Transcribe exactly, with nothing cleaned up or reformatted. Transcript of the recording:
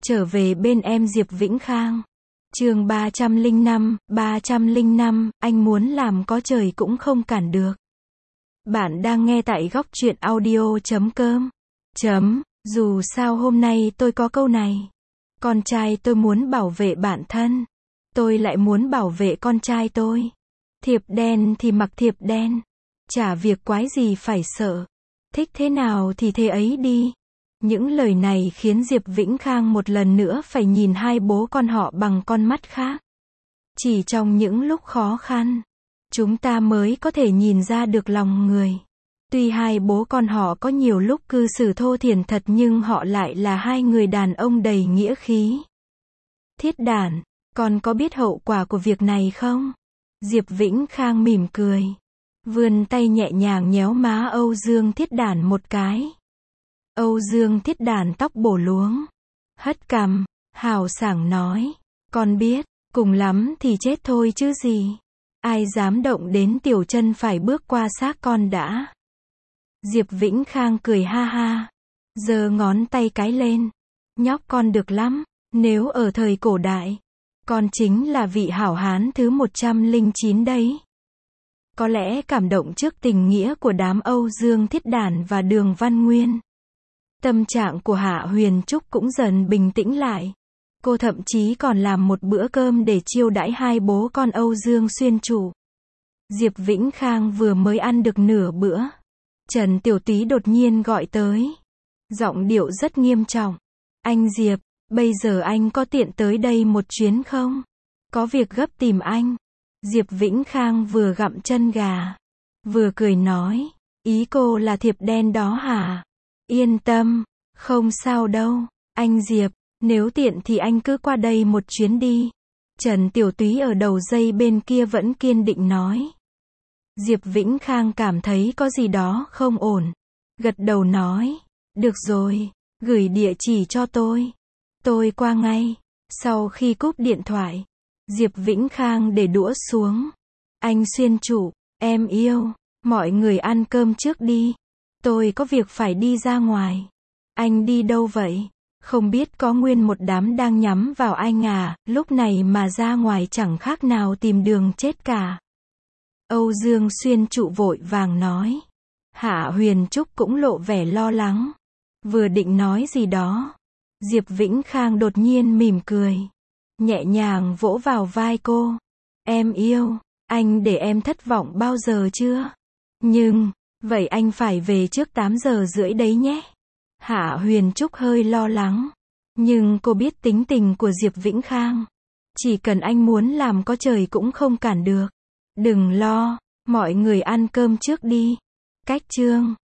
Trở về bên em Diệp Vĩnh Khang. Chương ba trăm lẻ năm, ba trăm lẻ năm, anh muốn làm có trời cũng không cản được. Bạn đang nghe tại góc truyện audio chấm com. Chấm, dù sao hôm nay tôi có câu này. Con trai tôi muốn bảo vệ bản thân. Tôi lại muốn bảo vệ con trai tôi. Thiệp đen thì mặc thiệp đen. Chả việc quái gì phải sợ. Thích thế nào thì thế ấy đi. Những lời này khiến Diệp Vĩnh Khang một lần nữa phải nhìn hai bố con họ bằng con mắt khác. Chỉ trong những lúc khó khăn, chúng ta mới có thể nhìn ra được lòng người. Tuy hai bố con họ có nhiều lúc cư xử thô thiển thật nhưng họ lại là hai người đàn ông đầy nghĩa khí. Thiết Đản, con có biết hậu quả của việc này không? Diệp Vĩnh Khang mỉm cười, vươn tay nhẹ nhàng nhéo má Âu Dương Thiết Đản một cái. Âu Dương Thiết Đản tóc bổ luống, hất cằm, hào sảng nói, con biết, cùng lắm thì chết thôi chứ gì. Ai dám động đến tiểu chân phải bước qua xác con đã. Diệp Vĩnh Khang cười ha ha, giơ ngón tay cái lên, nhóc con được lắm, nếu ở thời cổ đại, con chính là vị hảo hán thứ một trăm lẻ chín đấy. Có lẽ cảm động trước tình nghĩa của đám Âu Dương Thiết Đản và Đường Văn Nguyên, tâm trạng của Hạ Huyền Trúc cũng dần bình tĩnh lại. Cô thậm chí còn làm một bữa cơm để chiêu đãi hai bố con Âu Dương Xuyên Trụ. Diệp Vĩnh Khang vừa mới ăn được nửa bữa, Trần Tiểu Túy đột nhiên gọi tới. Giọng điệu rất nghiêm trọng. Anh Diệp, bây giờ anh có tiện tới đây một chuyến không? Có việc gấp tìm anh. Diệp Vĩnh Khang vừa gặm chân gà, vừa cười nói, ý cô là thiệp đen đó hả? Yên tâm, không sao đâu. Anh Diệp, nếu tiện thì anh cứ qua đây một chuyến đi. Trần Tiểu Túy ở đầu dây bên kia vẫn kiên định nói. Diệp Vĩnh Khang cảm thấy có gì đó không ổn. Gật đầu nói, được rồi, gửi địa chỉ cho tôi. Tôi qua ngay. Sau khi cúp điện thoại, Diệp Vĩnh Khang để đũa xuống. Anh Xuyên Trụ, em yêu, mọi người ăn cơm trước đi. Tôi có việc phải đi ra ngoài. Anh đi đâu vậy? Không biết có nguyên một đám đang nhắm vào anh à, lúc này mà ra ngoài chẳng khác nào tìm đường chết cả. Âu Dương Xuyên Trụ vội vàng nói. Hạ Huyền Trúc cũng lộ vẻ lo lắng. Vừa định nói gì đó, Diệp Vĩnh Khang đột nhiên mỉm cười, nhẹ nhàng vỗ vào vai cô. Em yêu, anh để em thất vọng bao giờ chưa? Nhưng, vậy anh phải về trước tám giờ rưỡi đấy nhé. Hạ Huyền Trúc hơi lo lắng, nhưng cô biết tính tình của Diệp Vĩnh Khang. Chỉ cần anh muốn làm có trời cũng không cản được. Đừng lo, mọi người ăn cơm trước đi. Cách chương